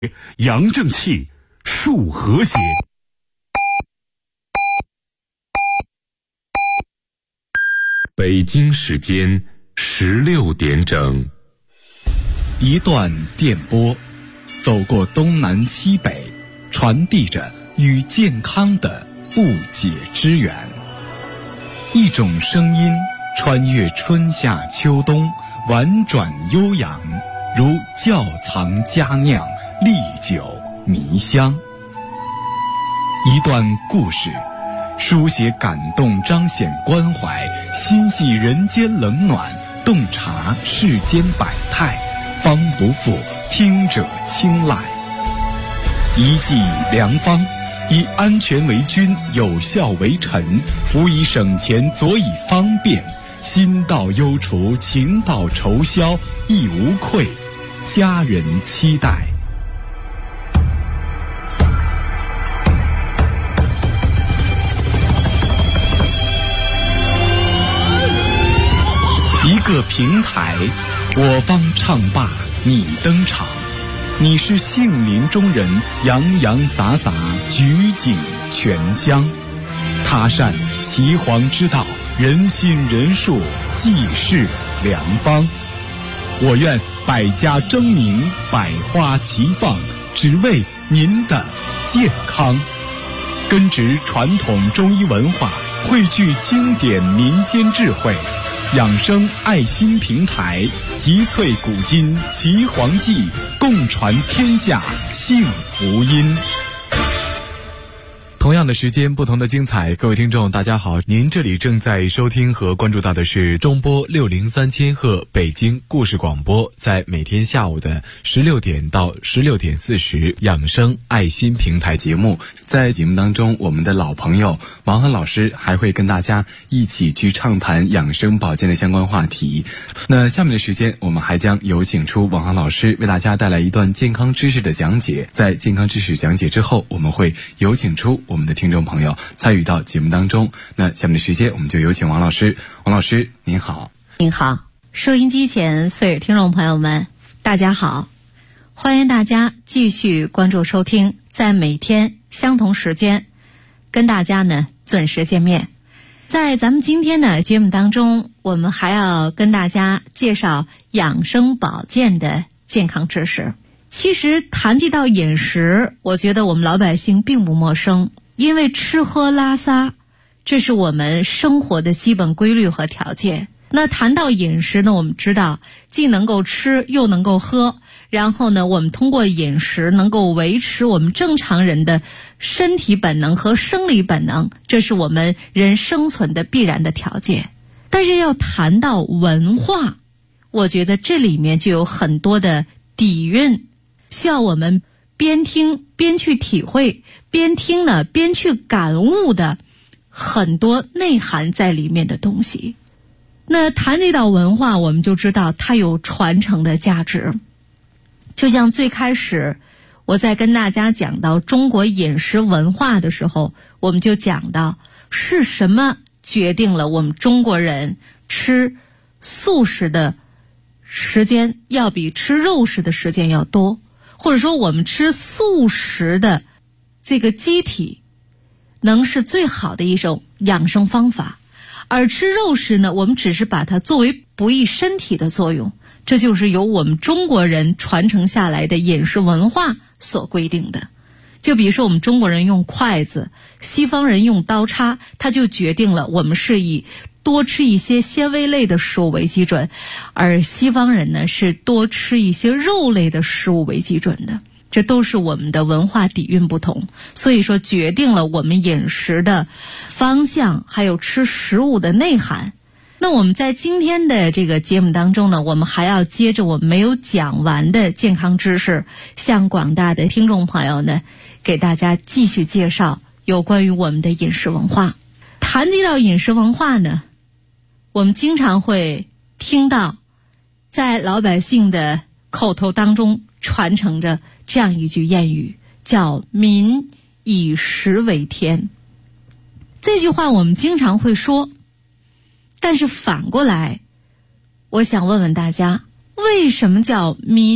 阳正气，树和谐。北京时间16点整， 一段电波，走过东南西北，传递着与健康的不解之缘。一种声音穿越春夏秋冬，婉转悠扬，如窖藏佳酿，历久弥香。一段故事，书写感动，彰显关怀，心系人间冷暖，洞察世间百态，方不负听者青睐。一剂良方，以安全为君，有效为臣，辅以省钱，佐以方便，心到忧除，情到愁消，亦无愧，家人期待。一个平台，我方唱罢你登场，你是杏林中人，洋洋洒洒，举景全香。他善岐黄之道，人心人术，济世良方。我愿百家争鸣，百花齐放，只为您的健康。根植传统中医文化，汇聚经典民间智慧，养生爱心平台，集萃古今岐黄记，共传天下幸福音。同样的时间，不同的精彩。各位听众大家好，您这里正在收听和关注到的是中波603千赫北京故事广播，在每天下午的16点到16点40养生爱心平台节目。在节目当中，我们的老朋友王涵老师还会跟大家一起去畅谈养生保健的相关话题。那下面的时间，我们还将有请出王涵老师为大家带来一段健康知识的讲解。在健康知识讲解之后，我们会有请出我们的听众朋友参与到节目当中。那下面的时间，我们就有请王老师。王老师您好。 您好，收音机前所有听众朋友们大家好，欢迎大家继续关注收听，在每天相同时间跟大家呢准时见面。在咱们今天的节目当中，我们还要跟大家介绍养生保健的健康知识。其实谈及到饮食，我觉得我们老百姓并不陌生，因为吃喝拉撒这是我们生活的基本规律和条件。那谈到饮食呢，我们知道既能够吃又能够喝，然后呢我们通过饮食能够维持我们正常人的身体本能和生理本能，这是我们人生存的必然的条件。但是要谈到文化，我觉得这里面就有很多的底蕴，需要我们边听边去体会，边听呢边去感悟的很多内涵在里面的东西。那谈及到文化，我们就知道它有传承的价值。就像最开始我在跟大家讲到中国饮食文化的时候，我们就讲到是什么决定了我们中国人吃素食的时间要比吃肉食的时间要多，或者说我们吃素食的这个机体能是最好的一种养生方法，而吃肉食呢，我们只是把它作为补益身体的作用。这就是由我们中国人传承下来的饮食文化所规定的。就比如说我们中国人用筷子，西方人用刀叉，它就决定了我们是以多吃一些纤维类的食物为基准，而西方人呢是多吃一些肉类的食物为基准的。这都是我们的文化底蕴不同，所以说决定了我们饮食的方向，还有吃食物的内涵。那我们在今天的这个节目当中呢，我们还要接着我们没有讲完的健康知识，向广大的听众朋友呢给大家继续介绍有关于我们的饮食文化。谈及到饮食文化呢，我们经常会听到在老百姓的口头当中传承着这样一句谚语，叫民以食为天。这句话我们经常会说，但是反过来我想问问大家，为什么叫民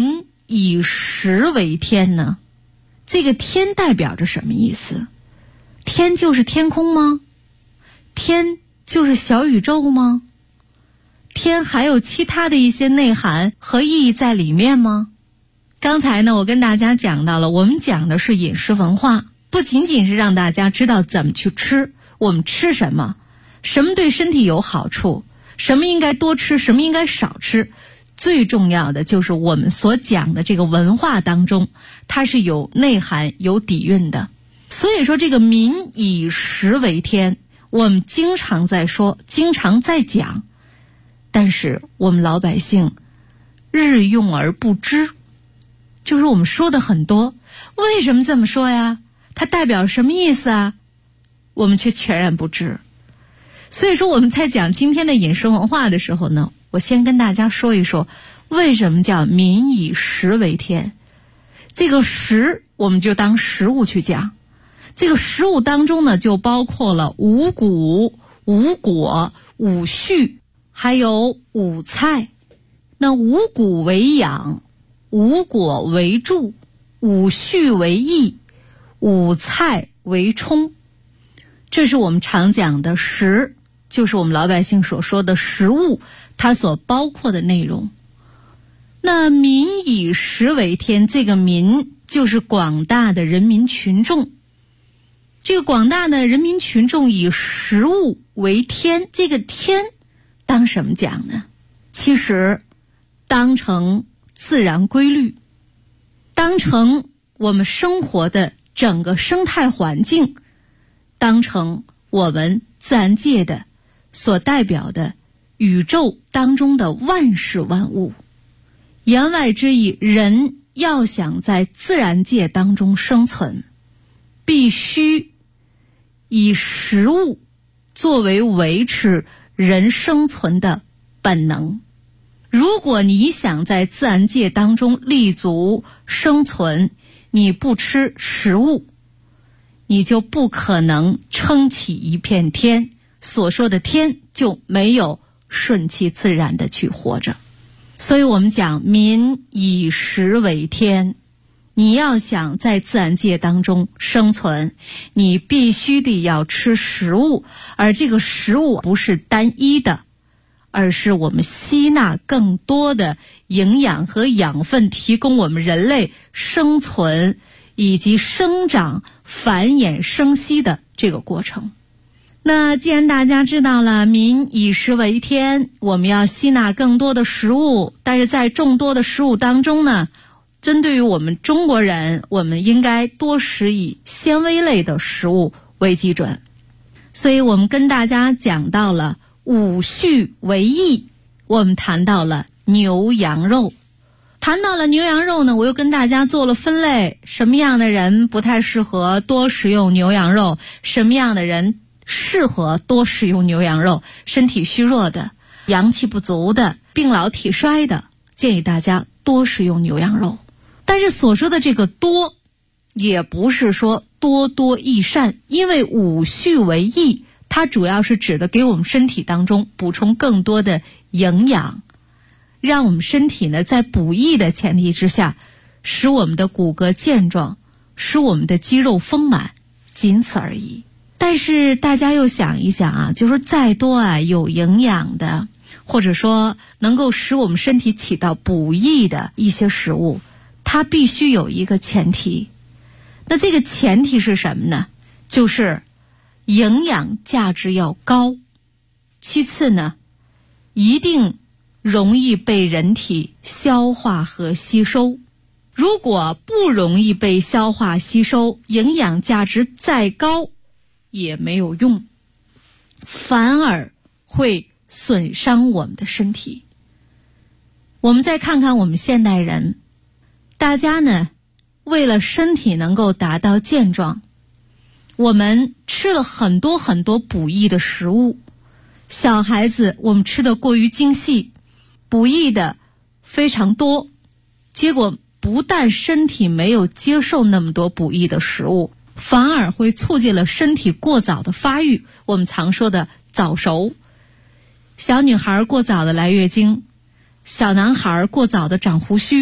以食为天呢？这个天代表着什么意思？天就是天空吗？天就是小宇宙吗？天还有其他的一些内涵和意义在里面吗？刚才呢，我跟大家讲到了，我们讲的是饮食文化，不仅仅是让大家知道怎么去吃，我们吃什么，什么对身体有好处，什么应该多吃，什么应该少吃，最重要的就是我们所讲的这个文化当中，它是有内涵有底蕴的。所以说这个民以食为天，我们经常在说，经常在讲，但是我们老百姓日用而不知，就是我们说的很多，为什么这么说呀？它代表什么意思啊？我们却全然不知。所以说我们在讲今天的饮食文化的时候呢，我先跟大家说一说为什么叫民以食为天。这个食我们就当食物去讲，这个食物当中呢就包括了五谷、五果、五畜，还有五菜。那五谷为养，五果为助，五畜为益，五菜为充。这是我们常讲的食，就是我们老百姓所说的食物，它所包括的内容。那民以食为天，这个民就是广大的人民群众。这个广大的人民群众以食物为天，这个天当什么讲呢？其实当成自然规律，当成我们生活的整个生态环境，当成我们自然界的所代表的宇宙当中的万事万物。言外之意，人要想在自然界当中生存，必须以食物作为维持人生存的本能。如果你想在自然界当中立足生存，你不吃食物，你就不可能撑起一片天，所说的天就没有顺其自然的去活着。所以我们讲民以食为天，你要想在自然界当中生存，你必须得要吃食物，而这个食物不是单一的，而是我们吸纳更多的营养和养分，提供我们人类生存以及生长、繁衍、生息的这个过程。那既然大家知道了民以食为天，我们要吸纳更多的食物，但是在众多的食物当中呢，针对于我们中国人，我们应该多食以纤维类的食物为基准。所以我们跟大家讲到了五畜为益，我们谈到了牛羊肉。谈到了牛羊肉呢，我又跟大家做了分类，什么样的人不太适合多食用牛羊肉，什么样的人适合多食用牛羊肉，身体虚弱的、阳气不足的、病老体衰的，建议大家多食用牛羊肉。但是所说的这个多，也不是说多多益善，因为五畜为益，它主要是指的给我们身体当中补充更多的营养，让我们身体呢在补益的前提之下，使我们的骨骼健壮，使我们的肌肉丰满，仅此而已。但是大家又想一想啊，就是再多有营养的，或者说能够使我们身体起到补益的一些食物，它必须有一个前提。那这个前提是什么呢？就是营养价值要高，其次呢，一定容易被人体消化和吸收。如果不容易被消化吸收，营养价值再高也没有用，反而会损伤我们的身体。我们再看看我们现代人，大家呢为了身体能够达到健壮，我们吃了很多很多补益的食物。小孩子我们吃的过于精细，补益的非常多，结果不但身体没有接受那么多补益的食物，反而会促进了身体过早的发育，我们常说的早熟。小女孩过早的来月经，小男孩过早的长胡须，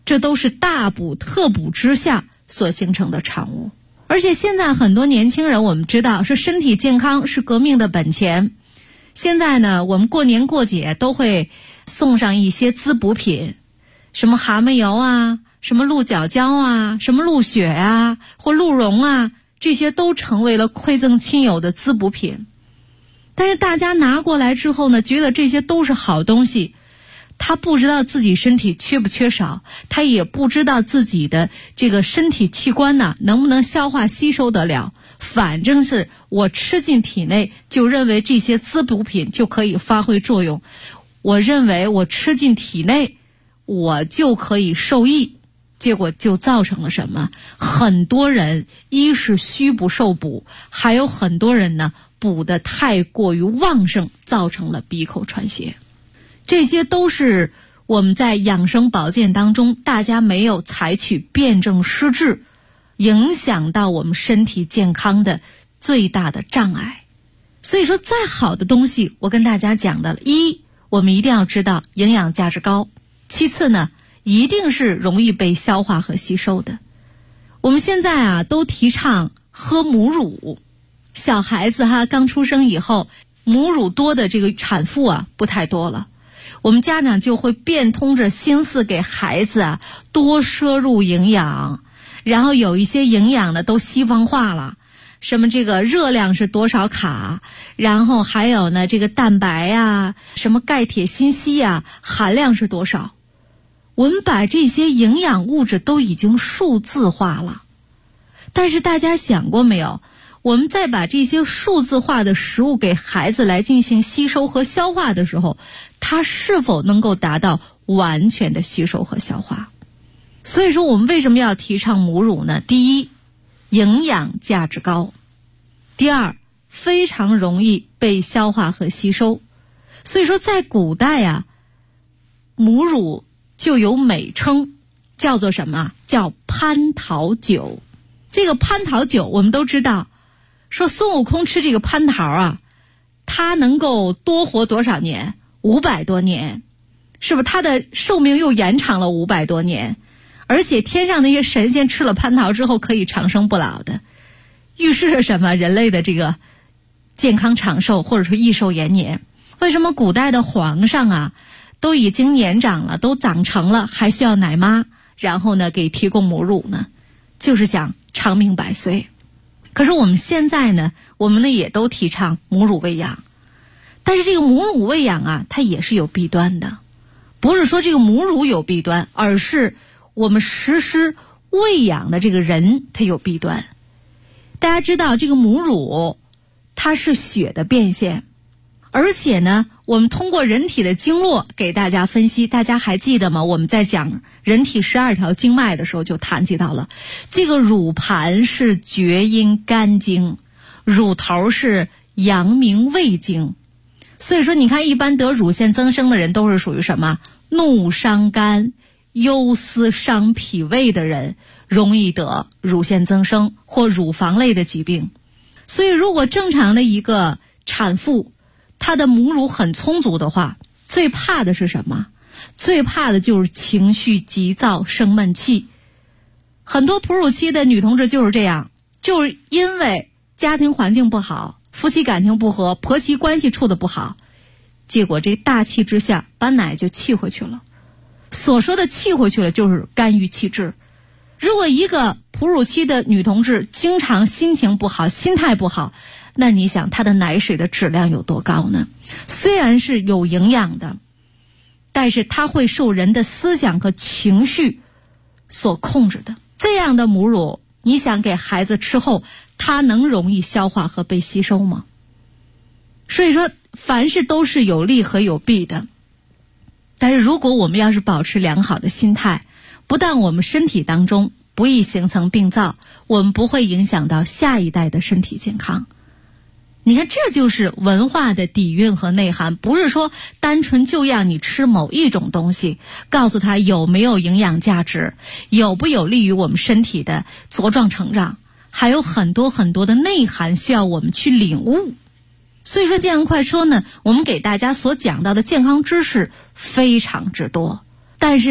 这都是大补特补之下所形成的产物。而且现在很多年轻人，我们知道是身体健康是革命的本钱。现在呢，我们过年过节都会送上一些滋补品，什么蛤蟆油啊，什么鹿角胶啊，什么鹿血啊，或鹿茸啊，这些都成为了馈赠亲友的滋补品。但是大家拿过来之后呢，觉得这些都是好东西，他不知道自己身体缺不缺少，他也不知道自己的这个身体器官呢能不能消化吸收得了。反正是我吃进体内，就认为这些滋补品就可以发挥作用，我认为我吃进体内我就可以受益，结果就造成了什么？很多人一是虚不受补，还有很多人呢补得太过于旺盛，造成了鼻口传血。这些都是我们在养生保健当中大家没有采取辩证施治，影响到我们身体健康的最大的障碍。所以说再好的东西，我跟大家讲的，一，我们一定要知道营养价值高，其次呢，一定是容易被消化和吸收的。我们现在啊都提倡喝母乳，小孩子刚出生以后，母乳多的这个产妇啊不太多了，我们家长就会变通着心思给孩子多摄入营养，然后有一些营养呢都西方化了，什么这个热量是多少卡，然后还有呢这个蛋白什么钙铁锌硒含量是多少。我们把这些营养物质都已经数字化了，但是大家想过没有，我们在把这些数字化的食物给孩子来进行吸收和消化的时候，它是否能够达到完全的吸收和消化？所以说我们为什么要提倡母乳呢？第一，营养价值高；第二，非常容易被消化和吸收。所以说在古代母乳就有美称，叫做什么？叫蟠桃酒。这个蟠桃酒我们都知道，说孙悟空吃这个蟠桃他能够多活多少年？500多年，是不是？他的寿命又延长了500多年，而且天上那些神仙吃了蟠桃之后可以长生不老的，预示着什么？人类的这个健康长寿，或者说益寿延年。为什么古代的皇上都已经年长了，都长成了，还需要奶妈，然后呢给提供母乳呢？就是想长命百岁。可是我们现在呢，我们呢也都提倡母乳喂养，但是这个母乳喂养它也是有弊端的。不是说这个母乳有弊端，而是我们实施喂养的这个人他有弊端。大家知道这个母乳它是血的变现，而且呢我们通过人体的经络给大家分析，大家还记得吗？我们在讲人体12条经脉的时候就谈及到了，这个乳盘是厥阴肝经，乳头是阳明胃经。所以说你看一般得乳腺增生的人都是属于什么？怒伤肝、忧思伤脾胃的人容易得乳腺增生或乳房类的疾病。所以如果正常的一个产妇她的母乳很充足的话，最怕的是什么？最怕的就是情绪急躁生闷气。很多哺乳期的女同志就是这样，就是因为家庭环境不好，夫妻感情不和，婆媳关系处得不好，结果这大气之下把奶就气回去了。所说的气回去了就是肝郁气滞。如果一个哺乳期的女同志经常心情不好，心态不好，那你想她的奶水的质量有多高呢？虽然是有营养的，但是它会受人的思想和情绪所控制的。这样的母乳你想给孩子吃后，它能容易消化和被吸收吗？所以说凡事都是有利和有弊的。但是如果我们要是保持良好的心态，不但我们身体当中不易形成病灶，我们不会影响到下一代的身体健康。你看这就是文化的底蕴和内涵，不是说单纯就让你吃某一种东西，告诉他有没有营养价值，有不有利于我们身体的茁壮成长，还有很多很多的内涵需要我们去领悟。所以说健康快车呢，我们给大家所讲到的健康知识非常之多，但是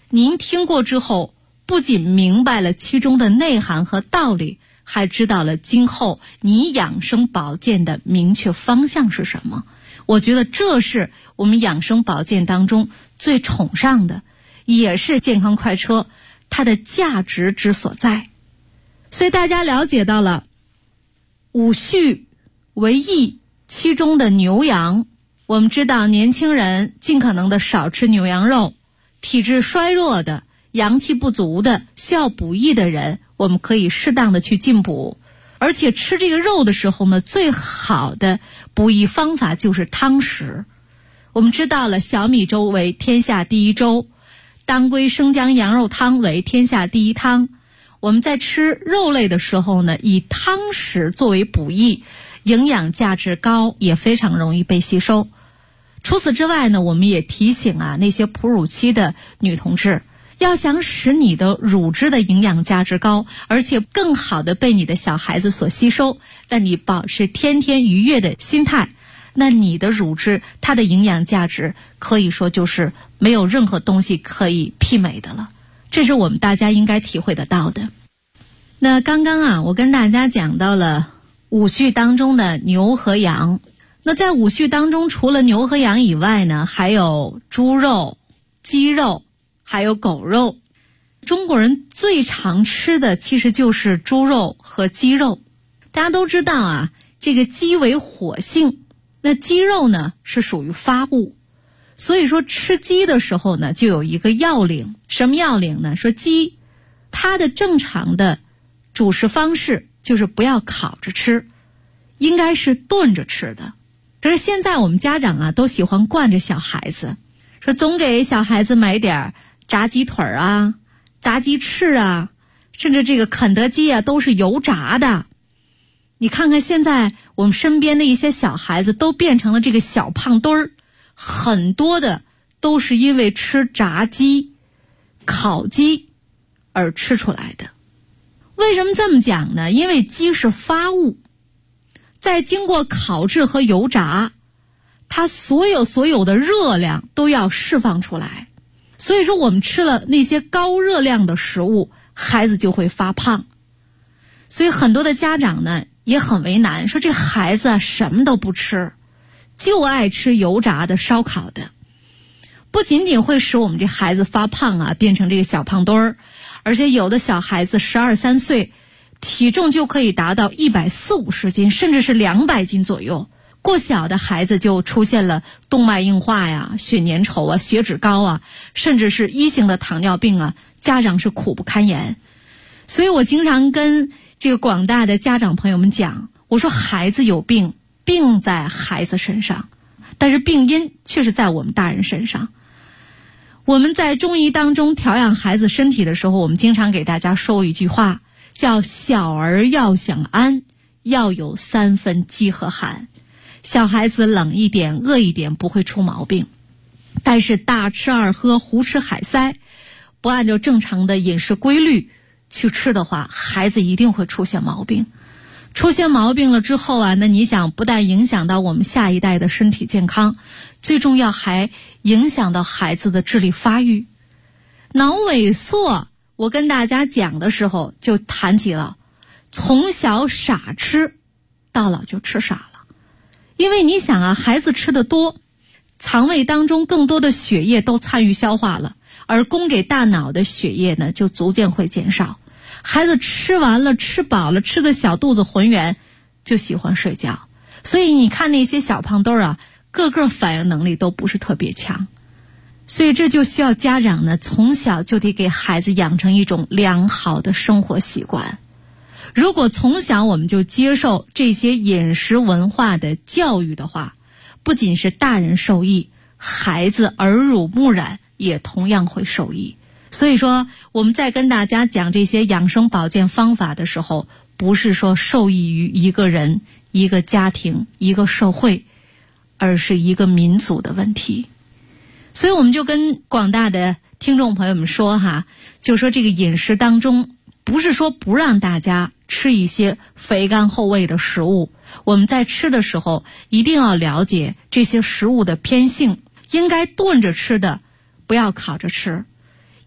您听过之后，不仅明白了其中的内涵和道理，还知道了今后你养生保健的明确方向是什么。我觉得这是我们养生保健当中最崇尚的，也是健康快车它的价值之所在。所以大家了解到了五畜为益，其中的牛羊，我们知道年轻人尽可能的少吃牛羊肉，体质衰弱的、阳气不足的、需要补益的人，我们可以适当的去进补。而且吃这个肉的时候呢，最好的补益方法就是汤食。我们知道了小米粥为天下第一粥，当归生姜羊肉汤为天下第一汤。我们在吃肉类的时候呢，以汤食作为补益，营养价值高，也非常容易被吸收。除此之外呢，我们也提醒那些哺乳期的女同志，要想使你的乳汁的营养价值高，而且更好的被你的小孩子所吸收，那你保持天天愉悦的心态，那你的乳汁它的营养价值可以说就是没有任何东西可以媲美的了，这是我们大家应该体会得到的。那刚刚我跟大家讲到了五畜当中的牛和羊，那在五畜当中除了牛和羊以外呢，还有猪肉、鸡肉还有狗肉。中国人最常吃的其实就是猪肉和鸡肉。大家都知道这个鸡为火性，那鸡肉呢是属于发物，所以说吃鸡的时候呢就有一个要领。什么要领呢？说鸡它的正常的主食方式就是不要烤着吃，应该是炖着吃的。可是现在我们家长都喜欢惯着小孩子，说总给小孩子买点炸鸡腿炸鸡翅甚至这个肯德基都是油炸的。你看看现在我们身边的一些小孩子都变成了这个小胖墩儿，很多的都是因为吃炸鸡、烤鸡而吃出来的。为什么这么讲呢？因为鸡是发物，在经过烤制和油炸，它所有的热量都要释放出来。所以说我们吃了那些高热量的食物，孩子就会发胖。所以很多的家长呢也很为难，说这孩子什么都不吃，就爱吃油炸的、烧烤的，不仅仅会使我们这孩子发胖变成这个小胖墩儿，而且有的小孩子12、13岁体重就可以达到140、150斤，甚至是200斤左右。过小的孩子就出现了动脉硬化血粘稠血脂高甚至是1型的糖尿病家长是苦不堪言。所以我经常跟这个广大的家长朋友们讲，我说孩子有病，病在孩子身上，但是病因却是在我们大人身上。我们在中医当中调养孩子身体的时候，我们经常给大家说一句话，叫小儿要想安，要有3分饥和寒。小孩子冷一点、饿一点不会出毛病，但是大吃二喝、胡吃海塞，不按照正常的饮食规律去吃的话，孩子一定会出现毛病。出现毛病了之后那你想，不但影响到我们下一代的身体健康，最重要还影响到孩子的智力发育。脑萎缩，我跟大家讲的时候就谈及了，从小傻吃，到老就吃傻了。因为你想孩子吃的多，肠胃当中更多的血液都参与消化了，而供给大脑的血液呢就逐渐会减少。孩子吃完了、吃饱了，吃个小肚子浑圆，就喜欢睡觉。所以你看那些小胖墩儿个个反应能力都不是特别强。所以这就需要家长呢从小就得给孩子养成一种良好的生活习惯。如果从小我们就接受这些饮食文化的教育的话，不仅是大人受益，孩子耳濡目染也同样会受益。所以说我们在跟大家讲这些养生保健方法的时候，不是说受益于一个人、一个家庭、一个社会，而是一个民族的问题。所以我们就跟广大的听众朋友们说就说这个饮食当中不是说不让大家吃一些肥甘厚味的食物，我们在吃的时候一定要了解这些食物的偏性，应该炖着吃的，不要烤着吃。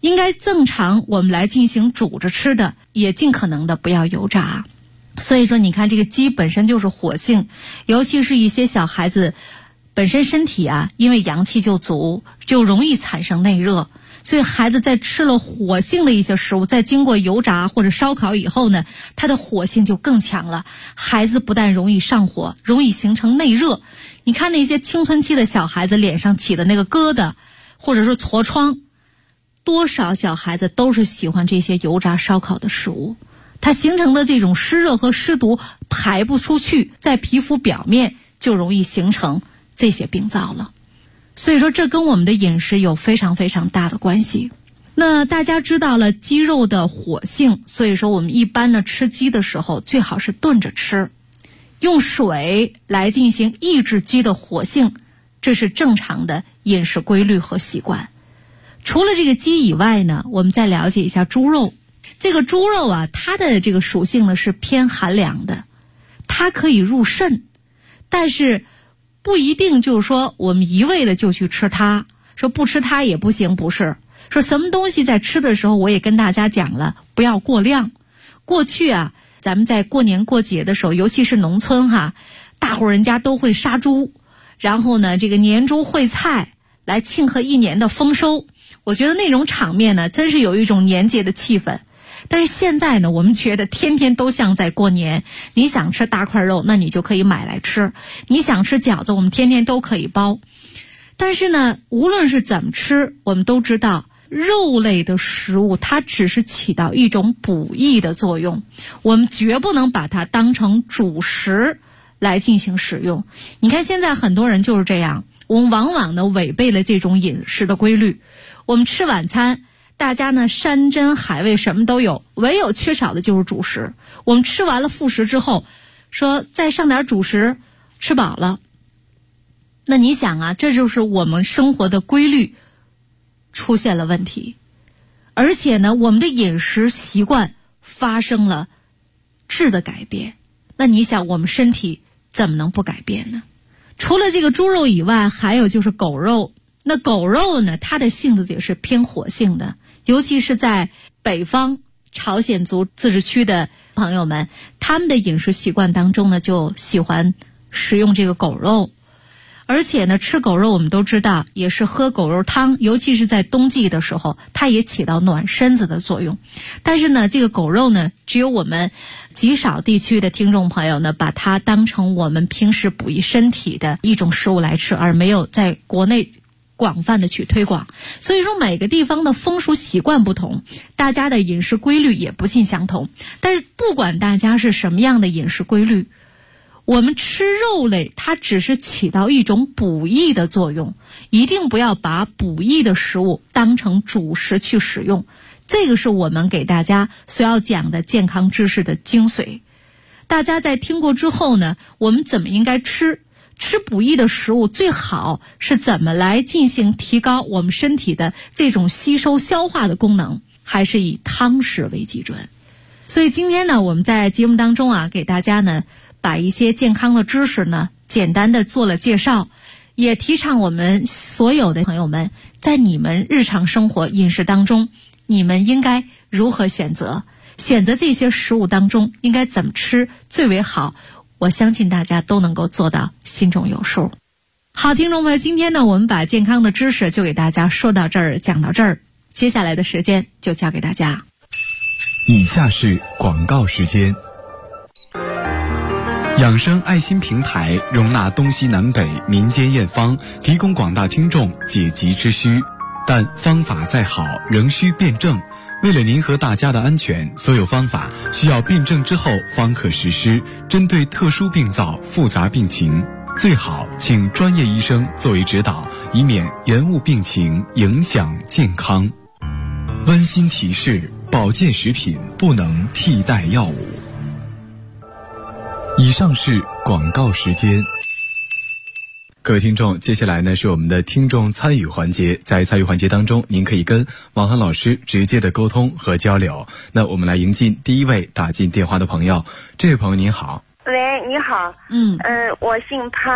应该正常我们来进行煮着吃的，也尽可能的不要油炸。所以说你看这个鸡本身就是火性，尤其是一些小孩子本身身体啊，因为阳气就足，就容易产生内热，所以孩子在吃了火性的一些食物，在经过油炸或者烧烤以后呢，他的火性就更强了，孩子不但容易上火，容易形成内热。你看那些青春期的小孩子脸上起的那个疙瘩或者说痤疮，多少小孩子都是喜欢这些油炸烧烤的食物，它形成的这种湿热和湿毒排不出去，在皮肤表面就容易形成这些病灶了。所以说这跟我们的饮食有非常非常大的关系。那大家知道了鸡肉的火性，所以说我们一般呢吃鸡的时候最好是炖着吃，用水来进行抑制鸡的火性，这是正常的饮食规律和习惯。除了这个鸡以外呢，我们再了解一下猪肉。这个猪肉啊，它的这个属性呢是偏寒凉的，它可以入肾，但是不一定就是说我们一味的就去吃它，说不吃它也不行，不是。说什么东西在吃的时候，我也跟大家讲了，不要过量。过去啊，咱们在过年过节的时候，尤其是农村哈，大户人家都会杀猪，然后呢这个年猪烩菜来庆贺一年的丰收。我觉得那种场面呢，真是有一种年节的气氛。但是现在呢，我们觉得天天都像在过年，你想吃大块肉，那你就可以买来吃，你想吃饺子，我们天天都可以包。但是呢，无论是怎么吃，我们都知道肉类的食物它只是起到一种补益的作用，我们绝不能把它当成主食来进行使用。你看现在很多人就是这样，我们往往呢违背了这种饮食的规律。我们吃晚餐，大家呢山珍海味什么都有，唯有缺少的就是主食。我们吃完了副食之后，说再上点主食，吃饱了。那你想啊，这就是我们生活的规律出现了问题，而且呢我们的饮食习惯发生了质的改变。那你想我们身体怎么能不改变呢？除了这个猪肉以外，还有就是狗肉。那狗肉呢，它的性质也是偏火性的，尤其是在北方朝鲜族自治区的朋友们，他们的饮食习惯当中呢，就喜欢食用这个狗肉。而且呢，吃狗肉我们都知道也是喝狗肉汤，尤其是在冬季的时候，它也起到暖身子的作用。但是呢，这个狗肉呢，只有我们极少地区的听众朋友呢，把它当成我们平时补益身体的一种食物来吃，而没有在国内广泛的去推广。所以说每个地方的风俗习惯不同，大家的饮食规律也不尽相同。但是不管大家是什么样的饮食规律，我们吃肉类它只是起到一种补益的作用，一定不要把补益的食物当成主食去使用。这个是我们给大家所要讲的健康知识的精髓。大家在听过之后呢，我们怎么应该吃补益的食物，最好是怎么来进行提高我们身体的这种吸收消化的功能，还是以汤食为基准。所以今天呢，我们在节目当中啊，给大家呢把一些健康的知识呢简单的做了介绍，也提倡我们所有的朋友们，在你们日常生活饮食当中，你们应该如何选择这些食物当中应该怎么吃最为好，我相信大家都能够做到心中有数。好，听众朋友，今天呢我们把健康的知识就给大家说到这儿，讲到这儿，接下来的时间就交给大家。 以下是广告时间。养生爱心平台容纳东西南北民间验方，提供广大听众解急之需，但方法再好仍需辩证。为了您和大家的安全，所有方法需要辩证之后方可实施。针对特殊病灶、复杂病情，最好请专业医生作为指导，以免延误病情，影响健康。温馨提示：保健食品不能替代药物。以上是广告时间。各位听众，接下来呢是我们的听众参与环节。在参与环节当中，您可以跟王涵老师直接的沟通和交流。那我们来迎进第一位打进电话的朋友。这位朋友您好。 喂，你好。我姓潘，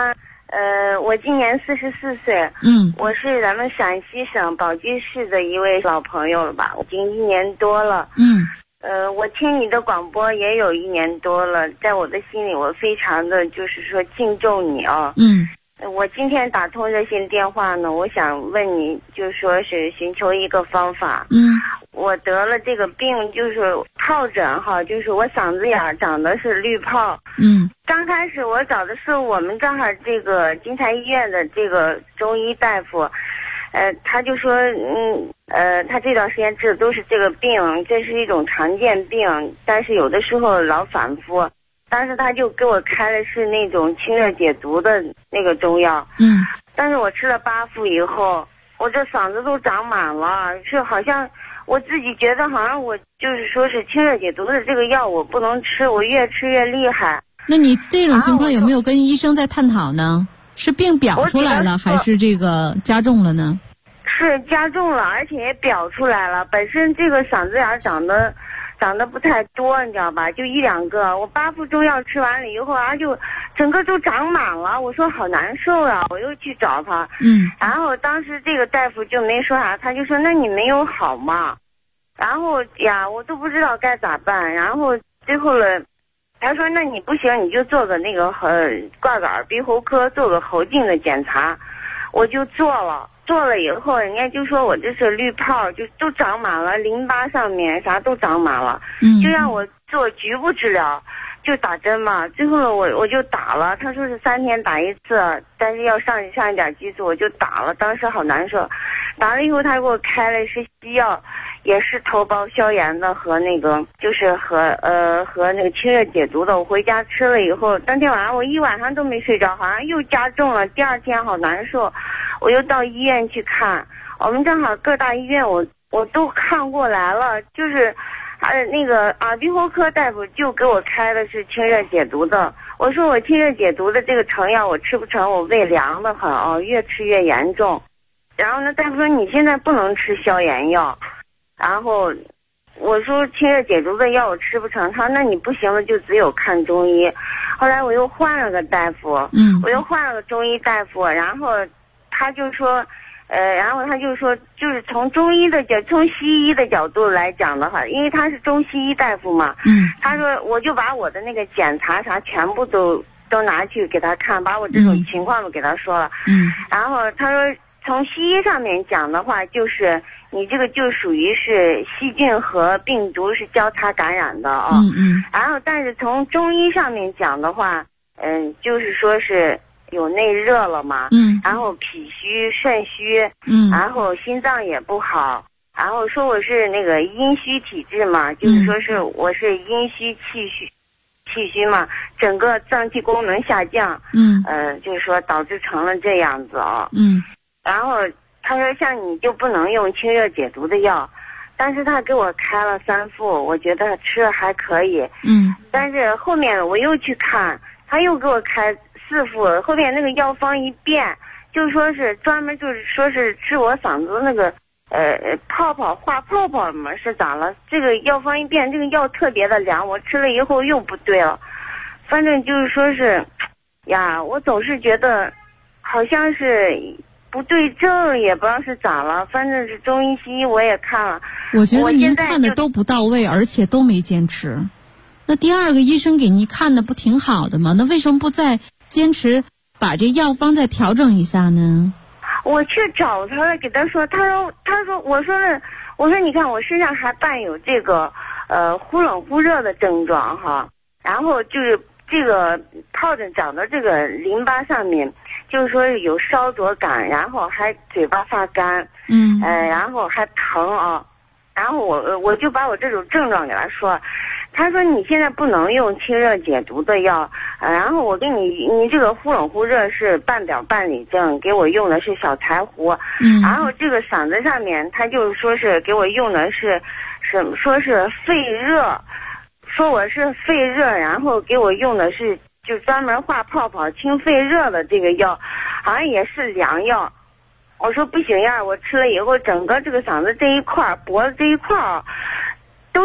我今年44岁，我是咱们陕西省宝鸡市的一位老朋友了吧，我已经1年多了，我听你的广播也有1年多了，在我的心里我非常的就是说敬重你啊，我今天打通热线电话呢，我想问你，就说是寻求一个方法。我得了这个病，就是疱疹哈，就是我嗓子眼长的是绿泡。刚开始我找的是我们这儿这个金台医院的这个中医大夫，他就说，他这段时间治的都是这个病，这是一种常见病，但是有的时候老反复。当时他就给我开的是那种清热解毒的那个中药，但是我吃了8副以后，我这嗓子都长满了，是好像我自己觉得好像我就是说是清热解毒的这个药我不能吃，我越吃越厉害。 那你这种情况有没有跟医生在探讨呢？是病表出来了，还是这个加重了呢？ 是加重了，而且也表出来了。本身这个嗓子眼长得不太多，你知道吧？就1、2个。我8副中药吃完了以后啊，就整个都长满了。我说好难受啊，我又去找他。然后当时这个大夫就没说啥，他就说那你没有好嘛？然后呀，我都不知道该咋办。然后最后了，他说那你不行，你就做个那个挂个耳鼻喉科做个喉镜的检查。我就做了。做了以后，人家就说我这是绿泡，就都长满了，淋巴上面啥都长满了，就让我做局部治疗，就打针嘛。最后我就打了，他说是3天打1次，但是要上一点激素，我就打了。当时好难受，打了以后他给我开了是西药，也是头孢消炎的和那个就是和那个清热解毒的。我回家吃了以后，当天晚上我1晚上都没睡着，好像又加重了。第2天好难受。我又到医院去看，我们正好各大医院我都看过来了，就是那个耳鼻喉科大夫就给我开的是清热解毒的。我说我清热解毒的这个成药我吃不成，我胃凉得很啊，越吃越严重。然后呢，大夫说你现在不能吃消炎药。然后我说清热解毒的药我吃不成，他说那你不行了就只有看中医。后来我又换了个大夫，我又换了个中医大夫，然后他就说，就是从从西医的角度来讲的话，因为他是中西医大夫嘛，他说我就把我的那个检查啥全部都拿去给他看，把我这种情况都给他说了，然后他说从西医上面讲的话，就是你这个就属于是细菌和病毒是交叉感染的啊，然后但是从中医上面讲的话，就是说是有内热了嘛，然后脾虚肾虚，然后心脏也不好，然后说我是那个阴虚体质嘛，就是说是我是阴虚气虚嘛，整个脏器功能下降，就是说导致成了这样子啊，然后他说像你就不能用清热解毒的药，但是他给我开了3副，我觉得吃了还可以，但是后面我又去看，他又给我开4副，后面那个药方一变，就说是专门就是说是治我嗓子那个化泡泡嘛，是咋了？这个药方一变，这个药特别的凉，我吃了以后又不对了。反正就是说是，呀，我总是觉得好像是不对症，也不知道是咋了。反正是中医西医我也看了， 我觉得您看的都不到位，而且都没坚持。那第2个医生给您看的不挺好的吗？那为什么不再坚持把这药方再调整一下呢？ 我去找他了，给他说，他说，我说你看我身上还伴有这个忽冷忽热的症状哈，然后就是这个疱疹长到这个淋巴上面，就是说有烧灼感，然后还嘴巴发干，然后还疼啊，然后我就把我这种症状给他说。他说你现在不能用清热解毒的药，然后我给你这个忽冷忽热是半表半里症，给我用的是小柴胡，然后这个嗓子上面他就说是给我用的是说是肺热，说我是肺热，然后给我用的是就专门化泡泡清肺热的这个药，好像也是凉药。我说不行呀，我吃了以后整个这个嗓子这一块脖子这一块都是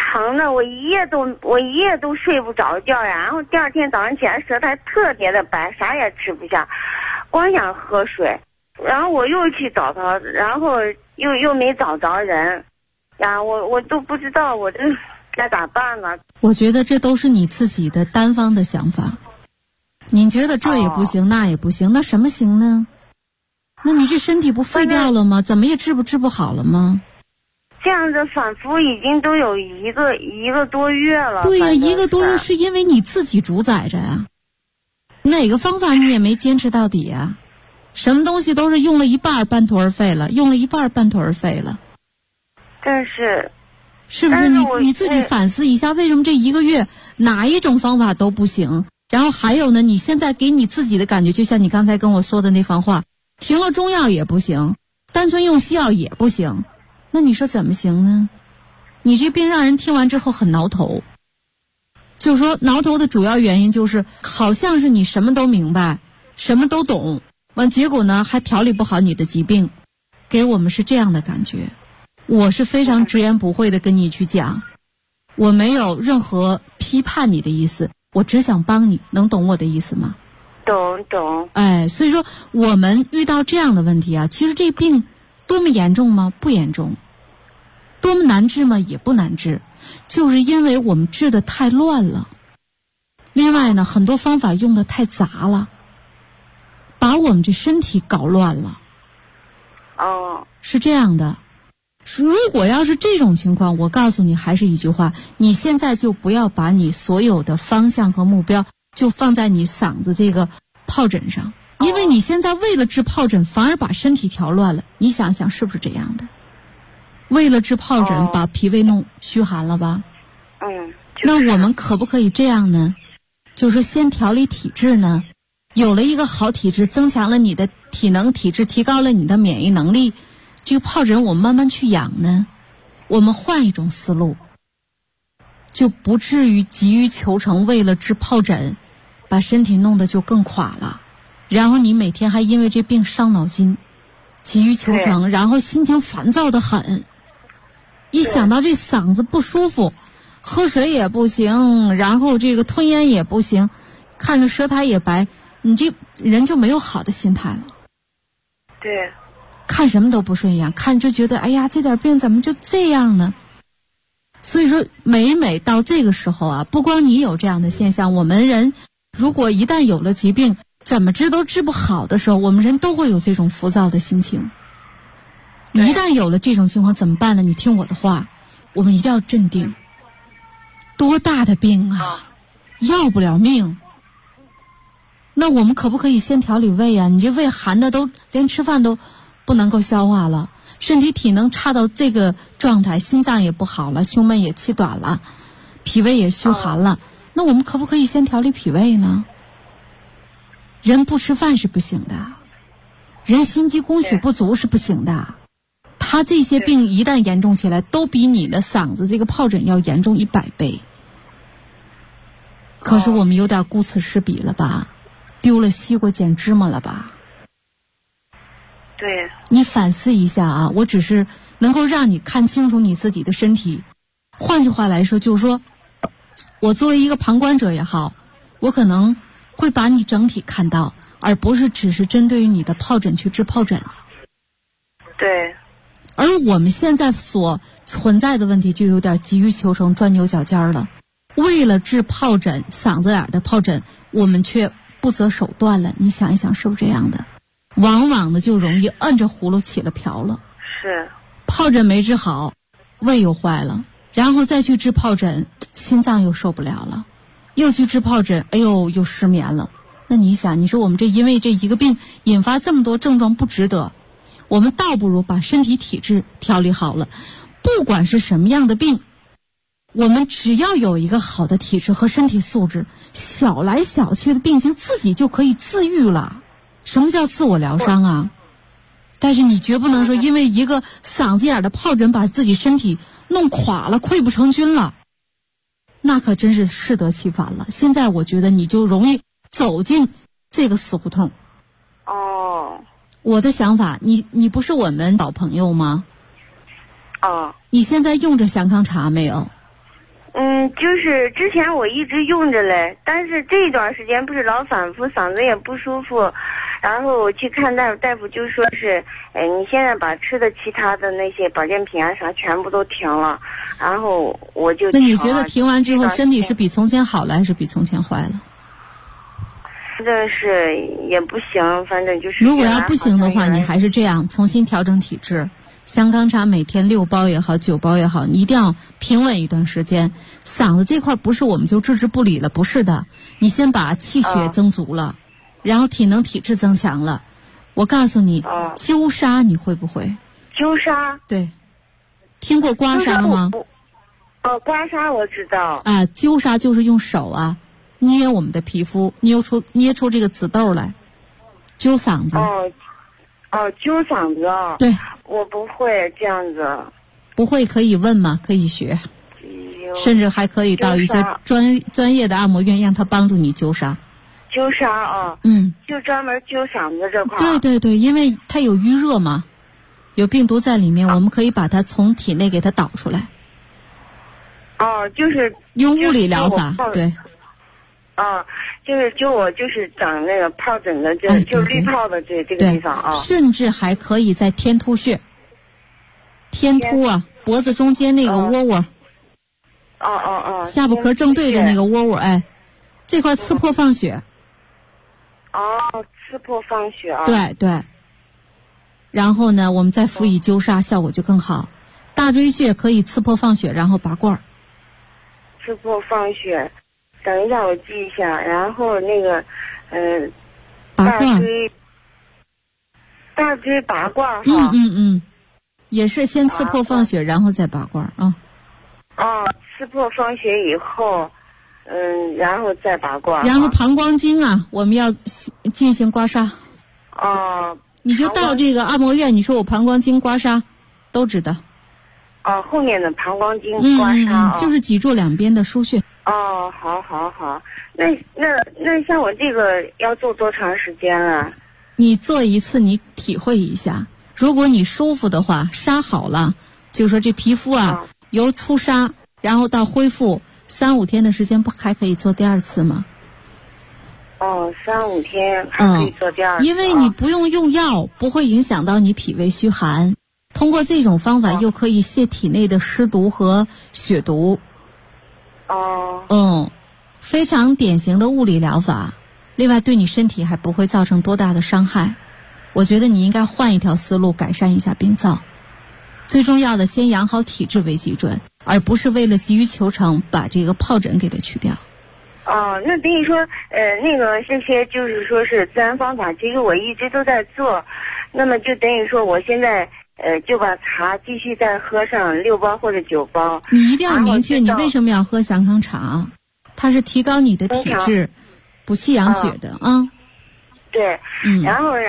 疼的，我一夜都睡不着觉呀。然后第二天早上起来舌苔特别的白，啥也吃不下，光想喝水。然后我又去找他，然后又没找着人，呀，我都不知道我这该咋办了。 我觉得这都是你自己的单方的想法。你觉得这也不行，那也不行，那什么行呢？那你这身体不废掉了吗？怎么也治不好了吗？ 这样子反复已经都有一个多月了。 对呀，1个多月是因为你自己主宰着呀，哪个方法你也没坚持到底呀。什么东西都是用了一半半途而废了，用了一半半途而废了。 但是， 是不是你自己反思一下，为什么这1个月哪一种方法都不行？然后还有呢，你现在给你自己的感觉，就像你刚才跟我说的那番话，停了中药也不行，单纯用西药也不行，那你说怎么行呢？你这病让人听完之后很挠头。就是说挠头的主要原因就是好像是你什么都明白，什么都懂，完结果呢还调理不好你的疾病，给我们是这样的感觉。我是非常直言不讳的跟你去讲，我没有任何批判你的意思，我只想帮你，能懂我的意思吗？ 懂。 哎，所以说我们遇到这样的问题啊，其实这病多么严重吗？不严重。多么难治吗？也不难治，就是因为我们治的太乱了。另外呢，很多方法用的太杂了，把我们这身体搞乱了。是这样的。如果要是这种情况，我告诉你还是一句话，你现在就不要把你所有的方向和目标就放在你嗓子这个疱疹上，因为你现在为了治疱疹反而把身体调乱了。你想想是不是这样的？为了治疱疹把脾胃弄虚寒了吧？那我们可不可以这样呢？就是说先调理体质呢，有了一个好体质，增强了你的体能体质，提高了你的免疫能力，这个疱疹我们慢慢去养呢。我们换一种思路，就不至于急于求成，为了治疱疹把身体弄得就更垮了，然后你每天还因为这病伤脑筋，急于求成，然后心情烦躁得很，一想到这嗓子不舒服，喝水也不行，然后这个吞咽也不行，看着舌苔也白，你这人就没有好的心态了。 对， 看什么都不顺眼，看就觉得哎呀，这点病怎么就这样呢？所以说每到这个时候啊，不光你有这样的现象，我们人如果一旦有了疾病，怎么治都治不好的时候，我们人都会有这种浮躁的心情。一旦有了这种情况怎么办呢？你听我的话，我们一定要镇定。多大的病啊，要不了命。那我们可不可以先调理胃啊？你这胃寒的都连吃饭都不能够消化了，身体体能差到这个状态，心脏也不好了，胸闷也气短了，脾胃也虚寒了，那我们可不可以先调理脾胃呢？人不吃饭是不行的，人心肌供血不足是不行的。他这些病一旦严重起来，都比你的嗓子这个疱疹要严重100倍。可是我们有点顾此失彼了吧？丢了西瓜捡芝麻了吧？ 对， 你反思一下啊！我只是能够让你看清楚你自己的身体。换句话来说，就是说，我作为一个旁观者也好，我可能会把你整体看到，而不是只是针对于你的疱疹去治疱疹。 对。 而我们现在所存在的问题就有点急于求成，钻牛角尖了。为了治疱疹，嗓子眼的疱疹，我们却不择手段了。你想一想，是不是这样的？往往的就容易摁着葫芦起了瓢了。 是。 疱疹没治好，胃又坏了，然后再去治疱疹，心脏又受不了了，又去治疱疹，哎呦，又失眠了。那你想，你说我们这因为这一个病引发这么多症状，不值得。我们倒不如把身体体质调理好了。不管是什么样的病，我们只要有一个好的体质和身体素质，小来小去的病情自己就可以自愈了。什么叫自我疗伤啊？但是你绝不能说因为一个嗓子眼的疱疹把自己身体弄垮了，溃不成军了，那可真是适得其反了。现在我觉得你就容易走进这个死胡同。我的想法，你不是我们老朋友吗？ 哦。 你现在用着香康茶没有？ 就是之前我一直用着嘞，但是这一段时间不是老反复，嗓子也不舒服，然后我去看大夫，大夫就说是，你现在把吃的其他的那些保健品啊啥全部都停了，然后我就那你觉得停完之后身体是比从前好了还是比从前坏了？ 反正是也不行，反正就是。 如果要不行的话，你还是这样重新调整体质。香康茶每天6包也好，9包也好，你一定要平稳一段时间。嗓子这块不是我们就置之不理了，不是的。你先把气血增足了，然后体能体质增强了。我告诉你，灸痧你会不会？ 灸痧？ 对，听过刮痧吗？ 刮痧我知道。 啊，灸痧就是用手啊捏我们的皮肤，捏出这个紫豆来，灸嗓子。 灸嗓子。 对。 我不会这样子。 不会可以问吗？可以学，甚至还可以到一些专业的按摩院，让他帮助你灸痧。 灸痧啊？就专门灸嗓子这块。 对对对，因为它有淤热嘛，有病毒在里面，我们可以把它从体内给它导出来。 就是用物理疗法，对。 就是我就是长那个疱疹的，就滤泡的这个地方啊。 甚至还可以在天突穴。天突啊，脖子中间那个窝窝。下巴壳正对着那个窝窝，这块刺破放血。 刺破放血啊。 对对。然后呢，我们再辅以灸痧，效果就更好。大椎穴可以刺破放血，然后拔罐。 刺破放血。等一下，我记一下。然后那个，大椎拔罐哈。 也是先刺破放血，然后再拔罐啊。 刺破放血以后，然后再拔罐。 然后膀胱经啊，我们要进行刮痧。你就到这个按摩院，你说我膀胱经刮痧，都值得。 后面的膀胱经刮痧。 就是脊柱两边的腧穴。 好，那像我这个要做多长时间啊？ 你做一次，你体会一下。如果你舒服的话，痧好了，就说这皮肤啊，由出痧，然后到恢复3-5天的时间，不还可以做第二次吗 ？3-5天还可以做第二次。 因为你不用用药，不会影响到你脾胃虚寒。通过这种方法，又可以泻体内的湿毒和血毒。非常典型的物理疗法，另外对你身体还不会造成多大的伤害。我觉得你应该换一条思路，改善一下病灶。最重要的，先养好体质为基准，而不是为了急于求成把这个疱疹给它去掉。 那等于说，那个这些就是说是自然方法，其实我一直都在做。那么就等于说，我现在就把茶继续再喝上6包或者9包。 你一定要明确你为什么要喝香康茶，它是提高你的体质，补气养血的啊。 对，然后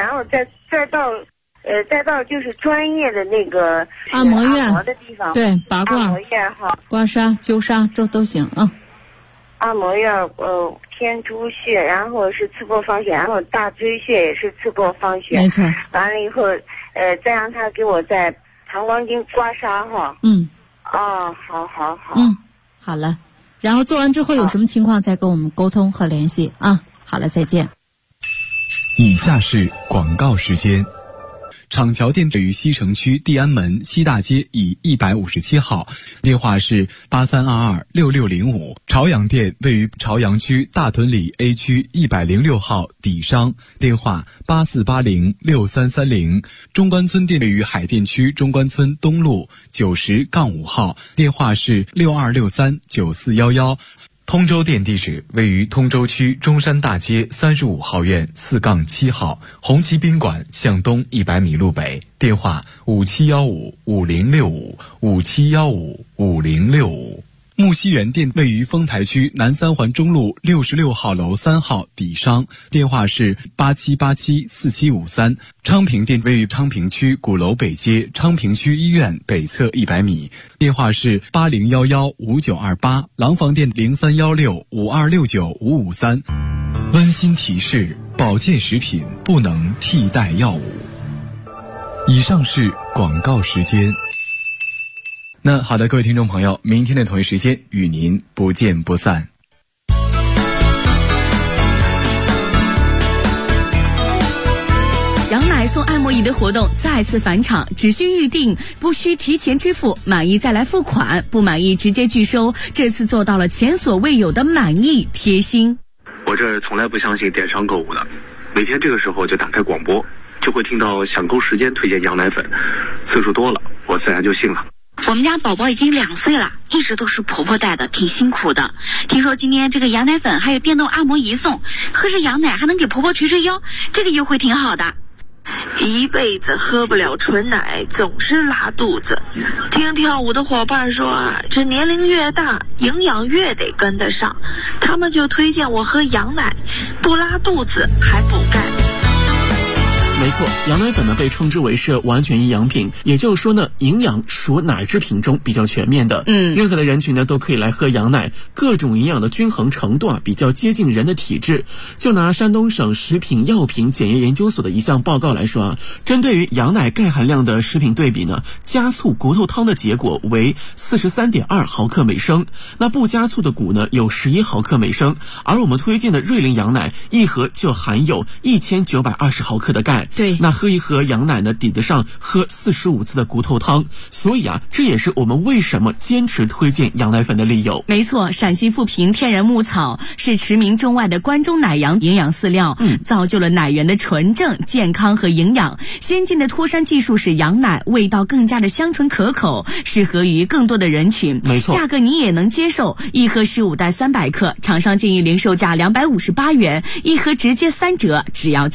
再到就是专业的那个按摩院的地方， 对，拔罐、 按摩院哈， 刮痧、灸痧这都行啊。 按摩院天突穴，然后是刺破放血，然后大椎穴也是刺破放血， 没错。 完了以后，再让他给我在膀胱经刮痧哈。好。 好了，然后做完之后有什么情况再跟我们沟通和联系啊。好了，再见。 以下是广告时间。厂桥店位于西城区地安门西大街以157号，电话是83226605。朝阳店位于朝阳区大屯里 A 区106号底商，电话84806330。中关村店位于海淀区中关村东路90-5号，电话是62639411。通州店地址位于通州区中山大街35号院4-7号，红旗宾馆向东100米路北，电话57155065，57155065。木樨园店位于丰台区南三环中路66号楼3号底商，电话是87874753。昌平店位于昌平区鼓楼北街昌平区医院北侧100米，电话是80115928。廊坊店031652695553。温馨提示：保健食品不能替代药物。以上是广告时间。 那好的，各位听众朋友，明天的同一时间与您不见不散。 羊奶送按摩仪的活动再次返场，只需预定，不需提前支付，满意再来付款，不满意直接拒收。这次做到了前所未有的满意贴心。 我这从来不相信电商购物的，每天这个时候就打开广播，就会听到抢购时间推荐羊奶粉，次数多了，我自然就信了。 我们家宝宝已经2岁了，一直都是婆婆带的，挺辛苦的。听说今天这个羊奶粉还有电动按摩仪送，喝着羊奶还能给婆婆捶捶腰，这个优惠挺好的。 一辈子喝不了纯奶，总是拉肚子。听跳舞的伙伴说啊，这年龄越大，营养越得跟得上，他们就推荐我喝羊奶，不拉肚子还补钙。 没错，羊奶粉呢被称之为是完全营养品，也就是说呢，营养属奶制品中比较全面的。任何的人群呢都可以来喝羊奶，各种营养的均衡程度啊比较接近人的体质。就拿山东省食品药品检验研究所的一项报告来说啊，针对于羊奶钙含量的食品对比呢，加醋骨头汤的结果为 43.2 毫克每升，那不加醋的骨呢有11毫克每升，而我们推荐的瑞麟羊奶一盒就含有1920毫克的钙。 对， 那喝一盒羊奶呢，抵得上喝45次的骨头汤，所以啊，这也是我们为什么坚持推荐羊奶粉的理由。 没错，陕西富平天然牧草是驰名中外的关中奶羊营养饲料，造就了奶源的纯正、健康和营养。先进的脱山技术使羊奶味道更加的香醇可口，适合于更多的人群。 没错， 价格你也能接受，一盒15袋300克，厂商建议零售价258元，一盒直接3折，只要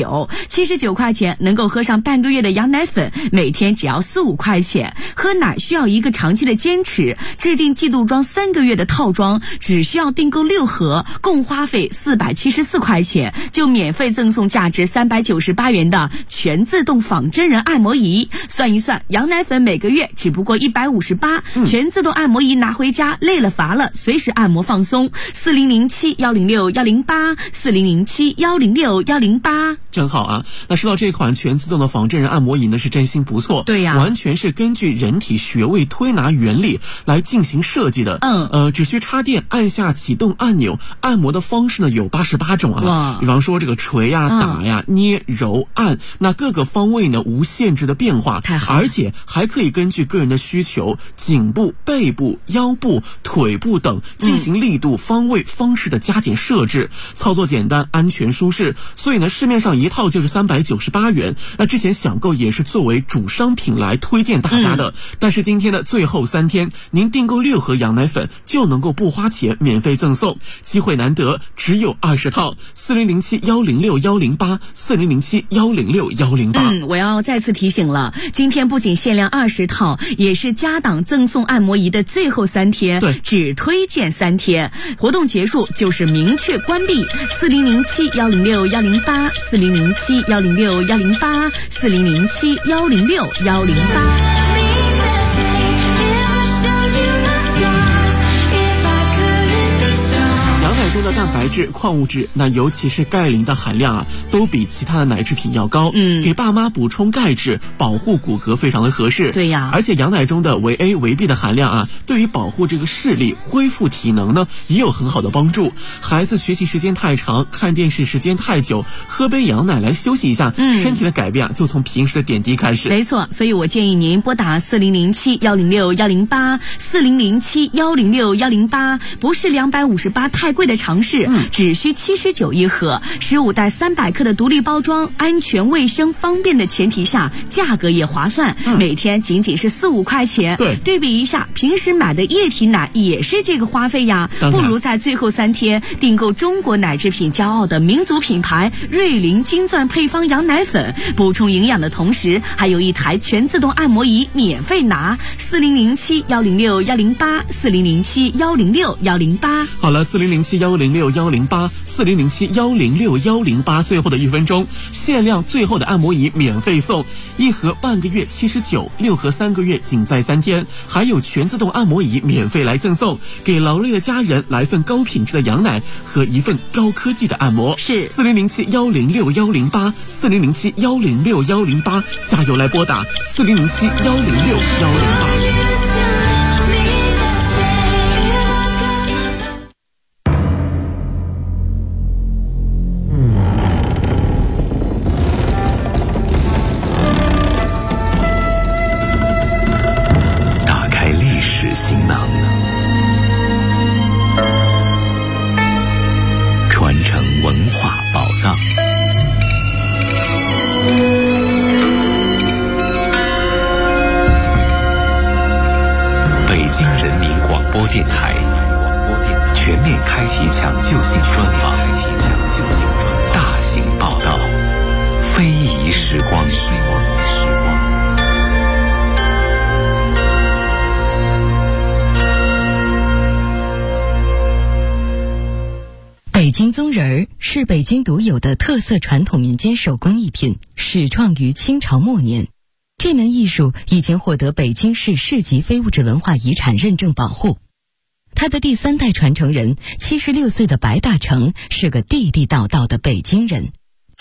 79块钱，能够喝上半个月的羊奶粉，每天只要4-5块钱。喝奶需要一个长期的坚持，制定季度装3个月的套装，只需要订购6盒，共花费474块钱，就免费赠送价值398元的全自动仿真人按摩仪。算一算，羊奶粉每个月只不过158，全自动按摩仪拿回家，累了乏了，随时按摩放松。4007-106-108，4007-106-108， 真好啊！那说到这款全自动的仿真人按摩仪呢，是真心不错。 对呀， 完全是根据人体穴位推拿原理来进行设计的。只需插电，按下启动按钮，按摩的方式呢有88种啊。比方说这个捶呀、打呀、捏、揉、按，那各个方位呢无限制的变化， 太好了， 而且还可以根据个人的需求，颈部、背部、腰部、腿部等进行力度、方位、方式的加减设置，操作简单、安全、舒适。所以呢，市面上一套就是398元。那之前想购也是作为主商品来推荐大家的。但是今天的最后3天，您订购6盒羊奶粉就能够不花钱免费赠送，机会难得，只有20套。4007-106-108， 4007-106-108。 我要再次提醒了，今天不仅限量20套，也是加档赠送按摩仪的最后3天， 对， 只推荐3天，活动结束就是明确关闭。4007-106-108， 4007-106-108， 4007-106-108。 中的蛋白质、矿物质，那尤其是钙磷的含量啊，都比其他的奶制品要高。给爸妈补充钙质，保护骨骼非常的合适。 对呀， 而且羊奶中的维 A、维 B 的含量啊，对于保护这个视力、恢复体能呢，也有很好的帮助。孩子学习时间太长，看电视时间太久，喝杯羊奶来休息一下，身体的改变啊，就从平时的点滴开始。 没错，所以我建议您拨打4007-106-108， 4007-106-108，不是258太贵的尝试，只需79一盒，15袋300克的独立包装，安全卫生方便的前提下，价格也划算，每天仅仅是4-5块钱。对比一下，平时买的液体奶也是这个花费呀，不如在最后3天订购中国奶制品骄傲的民族品牌瑞麟金钻配方羊奶粉，补充营养的同时，还有一台全自动按摩仪免费拿。4007-106-108， 4007-106-108。 好了，4007-106-108， 4007-106-108，最后的1分钟，限量最后的按摩仪免费送，一盒半个月79，6盒3个月仅在3天，还有全自动按摩仪免费来赠送，给劳累的家人来份高品质的羊奶和一份高科技的按摩。 是 4007-106-108， 4007-106-108，加油来拨打4007-106-108。 文化宝藏。北京人民广播电台全面开启抢救性专访，大型报道，非遗时光。 北京宗人儿是北京独有的特色传统民间手工艺品，始创于清朝末年。这门艺术已经获得北京市市级非物质文化遗产认证保护。他的第3代传承人76岁的白大成是个地地道道的北京人。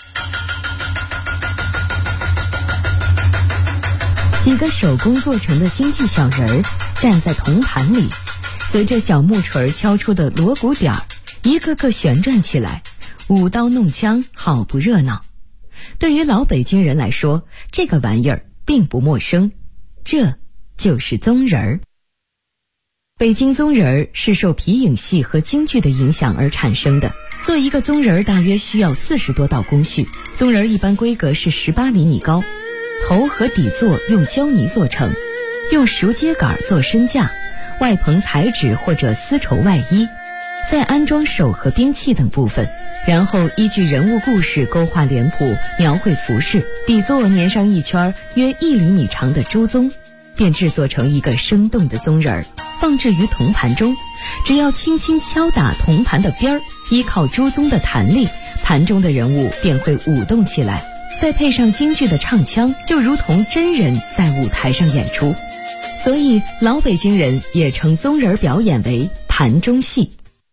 几个手工做成的京剧小人儿站在铜盘里，随着小木锤敲出的锣鼓点儿，一个个旋转起来，舞刀弄枪，好不热闹。对于老北京人来说，这个玩意儿并不陌生，这就是宗人儿。北京宗人儿是受皮影戏和京剧的影响而产生的。做一个宗人儿大约需要40多道工序，宗人儿一般规格是18厘米高，头和底座用胶泥做成，用熟秸秆做身架，外棚彩纸或者丝绸外衣，再安装手和兵器等部分，然后依据人物故事勾画脸谱，描绘服饰，底座粘上一圈约1厘米长的朱宗，便制作成一个生动的宗人儿，放置于铜盘中。只要轻轻敲打铜盘的边儿，依靠朱宗的弹力，盘中的人物便会舞动起来，再配上京剧的唱腔，就如同真人在舞台上演出。所以老北京人也称宗人表演为盘中戏。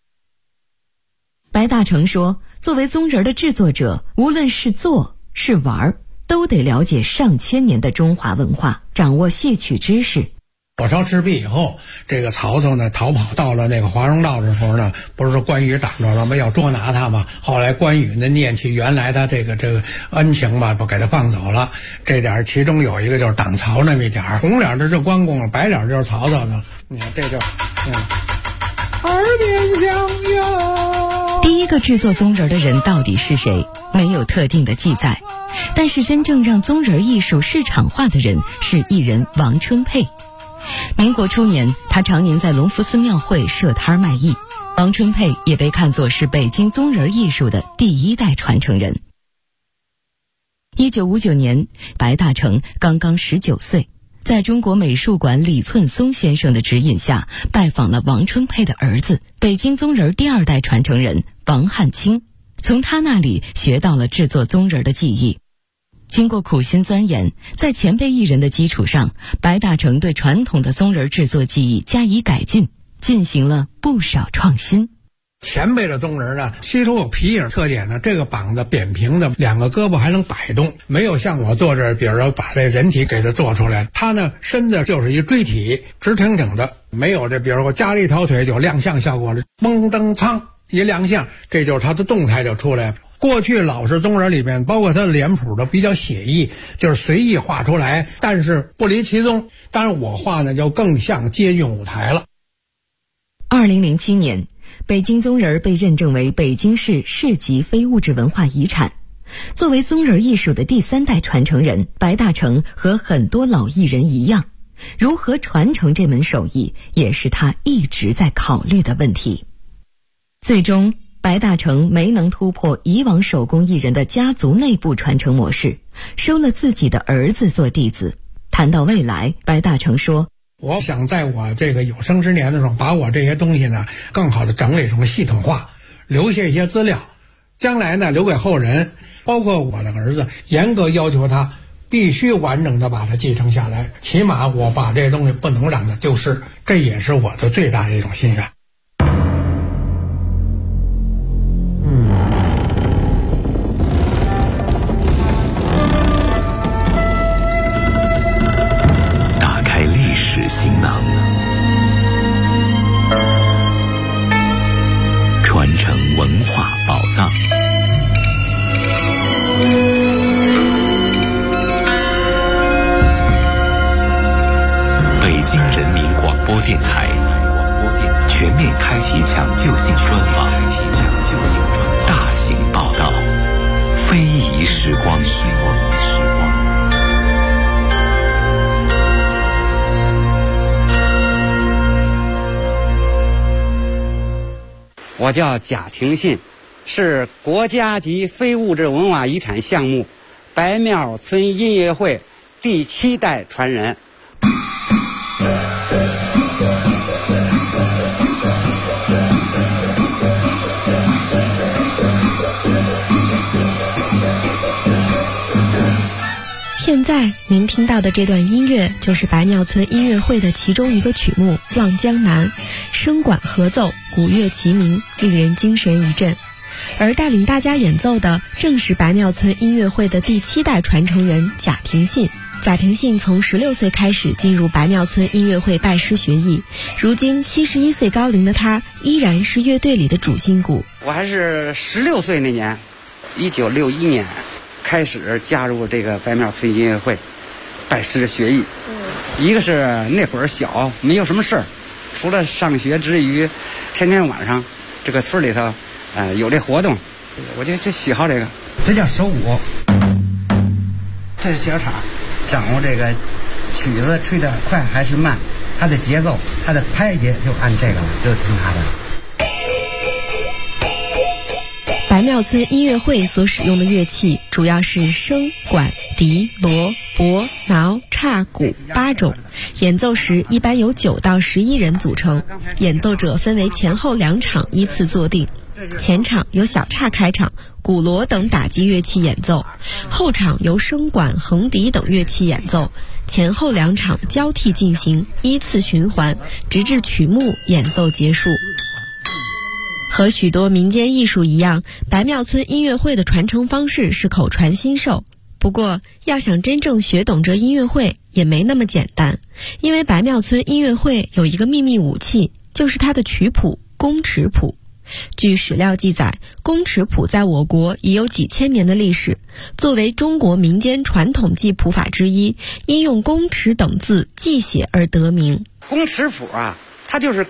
白大成说，作为宗人的制作者，无论是做是玩，都得了解上千年的中华文化，掌握戏曲知识。 火烧赤壁以后，这个曹操呢逃跑到了那个华容道的时候呢，不是说关羽挡着了吗？要捉拿他嘛。后来关羽呢念起原来他这个恩情嘛，不给他放走了。这点其中有一个就是挡曹那么一点，红脸的是关公，白脸就是曹操呢。你看这就二点相拥。 第一个制作宗人的人到底是谁？没有特定的记载，但是真正让宗人艺术市场化的人是艺人王春佩。民国初年，他常年在隆福寺庙会设摊卖艺。王春佩也被看作是北京宗人艺术的第1代传承人。1959年，白大成刚刚19岁，在中国美术馆李寸松先生的指引下，拜访了王春佩的儿子，北京宗人第2代传承人王汉卿，从他那里学到了制作宗人的技艺。经过苦心钻研，在前辈艺人的基础上，白大成对传统的宗人制作技艺加以改进，进行了不少创新。 前辈的宗人呢，吸收有皮影特点呢，这个膀子扁平的，2个胳膊还能摆动，没有像我做这，比如说把这人体给它做出来，他呢身子就是一锥体，直挺挺的，没有这，比如说加了一条腿有亮相效果的，蒙登苍一亮相，这就是他的动态就出来了。过去老式宗人里面，包括他的脸谱都比较写意，就是随意画出来，但是不离其宗。当然我画呢就更像接近舞台了。 2007年，北京宗人被认证为北京市市级非物质文化遗产。作为宗人艺术的第3代传承人，白大成和很多老艺人一样，如何传承这门手艺，也是他一直在考虑的问题。最终白大成没能突破以往手工艺人的家族内部传承模式，收了自己的儿子做弟子。谈到未来，白大成说， 我想在我这个有生之年的时候，把我这些东西呢更好的整理成系统化，留下一些资料，将来呢留给后人，包括我的儿子，严格要求他必须完整的把它继承下来，起码我把这些东西不能让它丢失，这也是我的最大的一种心愿。 行囊，传承文化宝藏。北京人民广播电台全面开启抢救性专访，大型我叫贾廷信，是国家级非物质文化遗产项目白庙村音乐会第7代传人。 现在您听到的这段音乐就是白庙村音乐会的其中一个曲目《望江南》，声管合奏，鼓乐齐鸣，令人精神一振。而带领大家演奏的正是白庙村音乐会的第7代传承人贾廷信。贾廷信从16岁开始进入白庙村音乐会拜师学艺，如今71岁高龄的他依然是乐队里的主心骨。 我还是16岁那年，1961年开始加入这个白庙村音乐会，拜师学艺。一个是那会儿小，没有什么事儿，除了上学之余，天天晚上这个村里头，有这活动，我就喜好这个。这叫手鼓，这是小叉，掌握这个曲子吹得快还是慢，它的节奏，它的拍节就按这个，就听它的。 白庙村音乐会所使用的乐器主要是笙、管、笛、锣、钹、挠、叉、鼓8种，演奏时一般由9到11人组成，演奏者分为前后2场依次坐定。前场由小叉开场，鼓锣等打击乐器演奏，后场由笙管、横笛等乐器演奏，前后2场交替进行，依次循环，直至曲目演奏结束。和许多民间艺术一样，白庙村音乐会的传承方式是口传心授。不过，要想真正学懂这音乐会也没那么简单，因为白庙村音乐会有一个秘密武器，就是它的曲谱宫尺谱。据史料记载，宫尺谱在我国已有几千年的历史，作为中国民间传统记谱法之一，因用宫尺等字记写而得名。 宫尺谱啊，它就是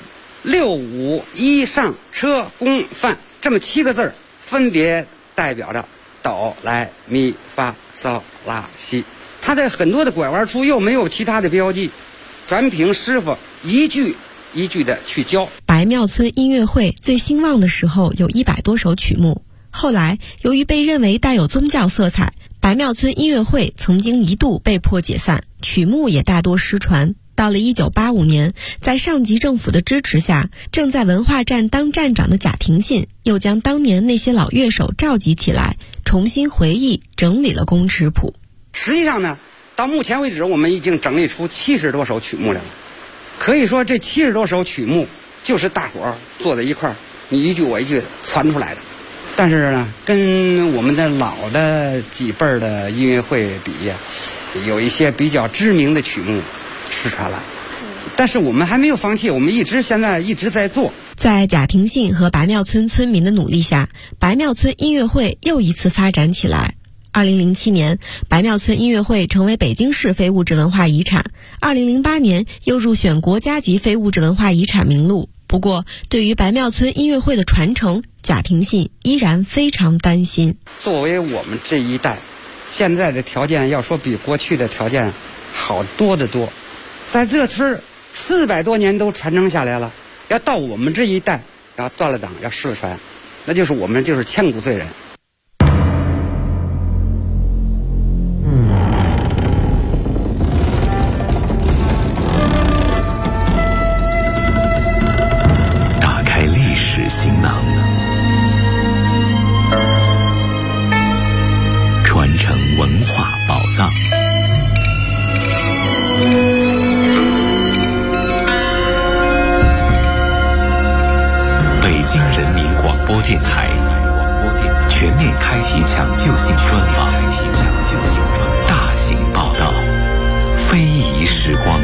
6、5、1上车宫范这么7个字儿，分别代表着哆来咪发嗦拉西。它的很多的拐弯处又没有其他的标记，全凭师傅一句一句的去教。 白庙村音乐会最兴旺的时候有100多首曲目，后来由于被认为带有宗教色彩，白庙村音乐会曾经一度被迫解散，曲目也大多失传。到了1985年，在上级政府的支持下，正在文化站当站长的贾廷信又将当年那些老乐手召集起来，重新回忆整理了宫尺谱。 实际上呢，到目前为止我们已经整理出70多首曲目来了。可以说这70多首曲目就是大伙儿坐在一块儿，你一句我一句传出来的。但是呢，跟我们的老的几辈儿的音乐会比，有一些比较知名的曲目失传了，但是我们还没有放弃，我们现在一直在做。 在贾廷信和白庙村村民的努力下，白庙村音乐会又一次发展起来。2007年，白庙村音乐会成为北京市非物质文化遗产，2008年又入选国家级非物质文化遗产名录。不过，对于白庙村音乐会的传承，贾廷信依然非常担心。 作为我们这一代，现在的条件要说比过去的条件好多得多。在这村400多年都传承下来了，要到我们这一代要断了档要失传，那就是我们就是千古罪人。 打开历史行囊，传承文化宝藏。北京人民广播电台全面开启抢救性专访，大型报道，非遗时光。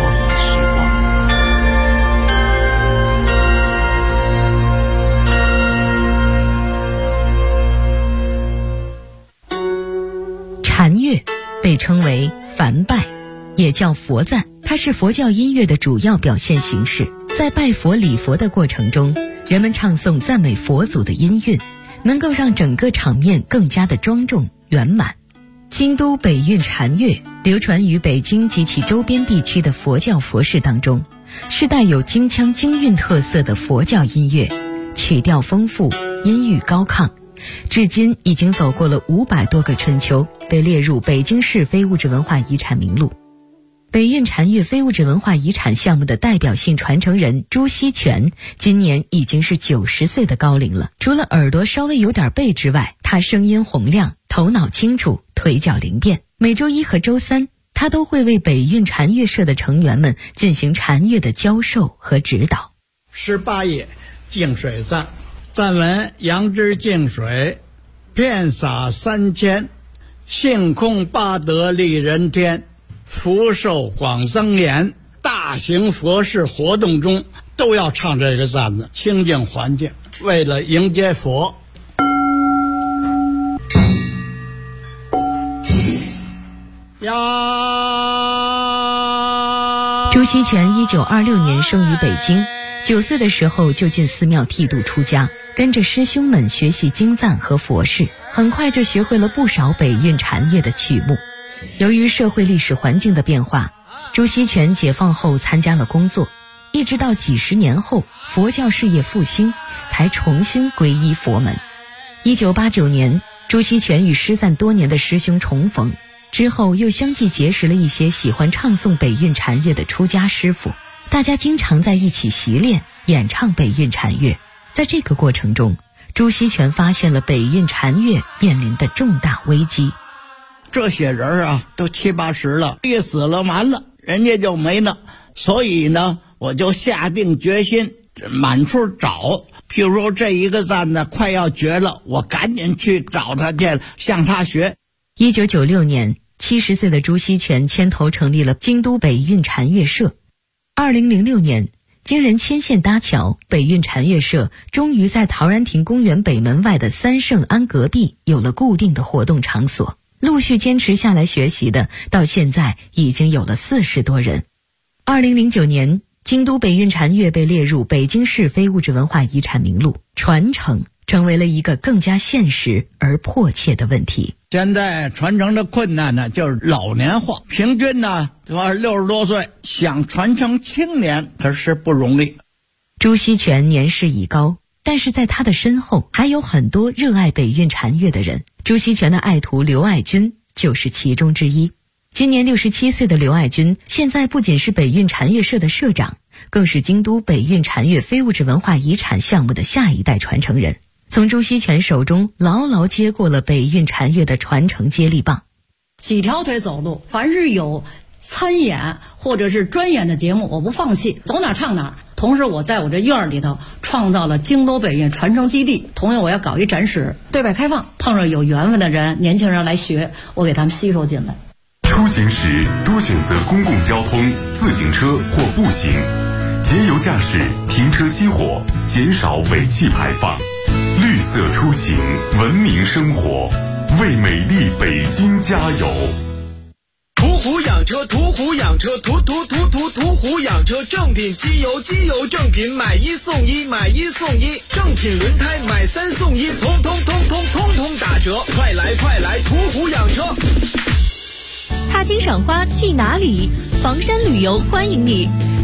禅乐被称为梵拜，也叫佛赞，它是佛教音乐的主要表现形式。在拜佛礼佛的过程中，人们唱诵赞美佛祖的音韵，能够让整个场面更加的庄重圆满。京都北韵禅乐流传于北京及其周边地区的佛教佛事当中，是带有京腔京韵特色的佛教音乐， 曲调丰富，音域高亢，至今已经走过了500多个春秋，被列入北京市非物质文化遗产名录。北韵禅乐非物质文化遗产项目的代表性传承人朱锡全，今年已经是90岁的高龄了。除了耳朵稍微有点背之外，他声音洪亮，头脑清楚，腿脚灵便。每周一和周三，他都会为北韵禅乐社的成员们进行禅乐的教授和指导。 18页净水赞，赞文：杨枝净水，遍洒3000，性空八德利人天，福寿广增延。大型佛事活动中都要唱这个赞子，清净环境，为了迎接佛。 朱锡全1926年生于北京，9岁的时候就进寺庙剃度出家，跟着师兄们学习经赞和佛事，很快就学会了不少北韵禅乐的曲目。由于社会历史环境的变化，朱锡全解放后参加了工作，一直到几十年后佛教事业复兴，才重新皈依佛门。1989年，朱锡全与失散多年的师兄重逢，之后又相继结识了一些喜欢唱诵北韵禅乐的出家师傅，大家经常在一起习练演唱北韵禅乐。在这个过程中，朱锡全发现了北韵禅乐面临的重大危机。 这些人啊，都70、80了，一死了完了，人家就没了。所以呢，我就下定决心满处找。譬如说这一个赞呢快要绝了，我赶紧去找他去，向他学。 1996年，70岁的朱锡全牵头成立了京都北韵禅乐社。2006年，经人牵线搭桥，北韵禅乐社终于在陶然亭公园北门外的三圣庵隔壁有了固定的活动场所。陆续坚持下来学习的，到现在已经有了40多人。2009年，京都北韵禅乐被列入北京市非物质文化遗产名录，传承成为了一个更加现实而迫切的问题。 现在传承的困难呢，就是老年化，平均呢都60多岁，想传承青年可是不容易。 朱锡全年事已高，但是在他的身后还有很多热爱北韵禅乐的人。朱锡全的爱徒刘爱军就是其中之一。今年67岁的刘爱军，现在不仅是北韵禅乐社的社长，更是京都北韵禅乐非物质文化遗产项目的下一代传承人，从朱锡全手中牢牢接过了北韵禅乐的传承接力棒。 几条腿走路，凡是有参演或者是专演的节目，我不放弃，走哪唱哪。同时我在我这院里头创造了京都北韵传承基地，同样我要搞一展示，对外开放，碰上有缘分的人，年轻人来学，我给他们吸收进来。 出行时多选择公共交通、自行车或步行，节油驾驶，停车熄火，减少尾气排放。绿色出行，文明生活，为美丽北京加油。 途虎养车，途虎养车，途虎养车，正品机油，机油正品，买1送1，买1送1，正品轮胎买3送1，通通打折，快来途虎养车。 踏青赏花去哪里？房山旅游欢迎你。